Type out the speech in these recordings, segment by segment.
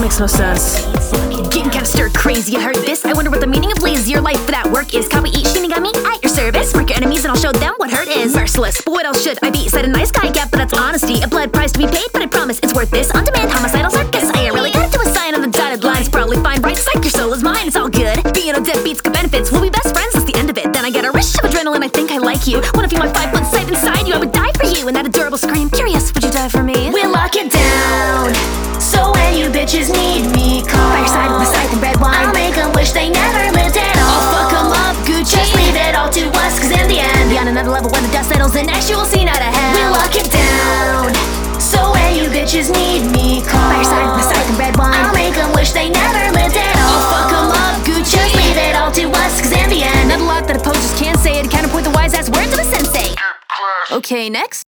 makes no sense. Getting kinda stir crazy, I heard this. I wonder what the meaning of lazier life for that work is. Copy each Shinigami at your service. Mark your enemies and I'll show them what hurt is. Merciless, but what else should I be? Said a nice guy get, but that's honesty. A blood price to be paid, but I promise it's worth this. On-demand homicidal circus. I ain't really got to do a sign on the dotted lines. Probably fine, right? Psych, your soul is mine, it's all good. Being a deadbeat's got benefits. We'll be best friends, that's the end of it. Then I get a rush of adrenaline, I think I like you. What if you my 5 foot sight inside you? I would die for you. And that adorable scream, curious, would you die for me? We'll lock it down, so when you bitches need me, call. By your side with the scythe and red wine. I'll make them wish they never lived at all. I'll fuck them up, Gucci. Just leave it all to us, cause in the end, Be on another level when the dust settles in. Next you will see not a hell. we'll lock it down, so when you bitches need me, call. By your side with the scythe and red wine. I'll make them wish they never lived at all. I'll fuck them up, Gucci. Just leave it all to us, cause in the end, Not a lot that opposers can say it. Counterpoint the wise ass words of a sensei. Okay, next.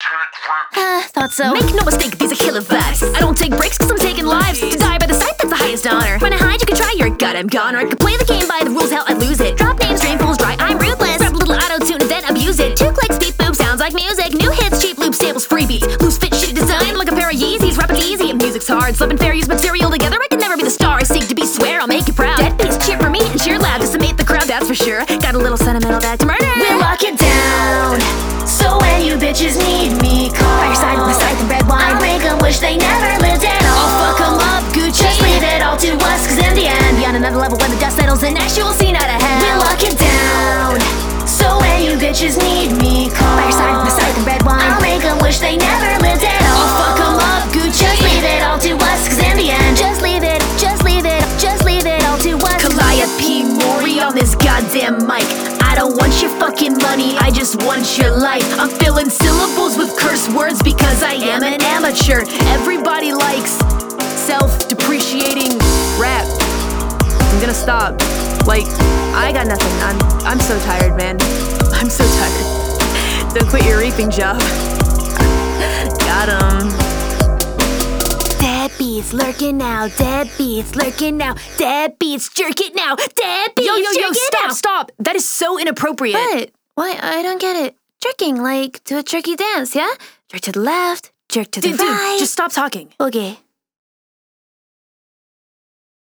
Thought so. Make no mistake, these are killer vibes. I don't take breaks cause I'm taking lives. To die by the scythe, that's the highest honor. Trying to hide, you can try, you're a goddamn goner. I could play the game by the rules, hell, I'd lose it. Drop names, drain fools dry, I'm ruthless. Grab a little auto-tune and then abuse it. 2 clicks, beep boop, sounds like music. New hits, cheap loops, samples, freebies. Loose fit, shitty design, like a pair of Yeezys. Rap it easy, music's hard. Slip and fair, use material together. I can never be the star I seek to be. Swear I'll make you proud. Deadbeats cheer for me and cheer loud. Decimate the crowd, that's for sure. Got a little sentimental back to murder. we'll lock it down, so when you bitches need me, call. By your side with the scythe and red wine. I'll make them wish they never lived at all. I'll fuck them up, Gucci. Just leave it all to us, cause in the end, Be on another level when the dust settles in. Next you will see not a hell. we'll lock it down, so when you bitches need me, call. By your side with the scythe and red wine. I'll make them wish they never lived at all. I'll fuck them up, Gucci. Just leave it all to us, cause in the end, Just leave it, just leave it, just leave it all to us. Calliope Mori on this goddamn mic. I don't want your fucking money, I just want your life. I'm filling syllables with curse words because I am an amateur. Everybody likes self-depreciating rap. I'm gonna stop. Like, I got nothing. I'm so tired, man. I'm so tired. Don't quit your reaping job. Got 'em. Deadbeats lurking now, deadbeats lurking now, deadbeats jerk it now, deadbeats jerk it now. Stop! That is so inappropriate. What? Why? I don't get it. Jerking, like to a jerky dance, yeah? Jerk to the left, jerk to the right. Dude, just stop talking. Okay.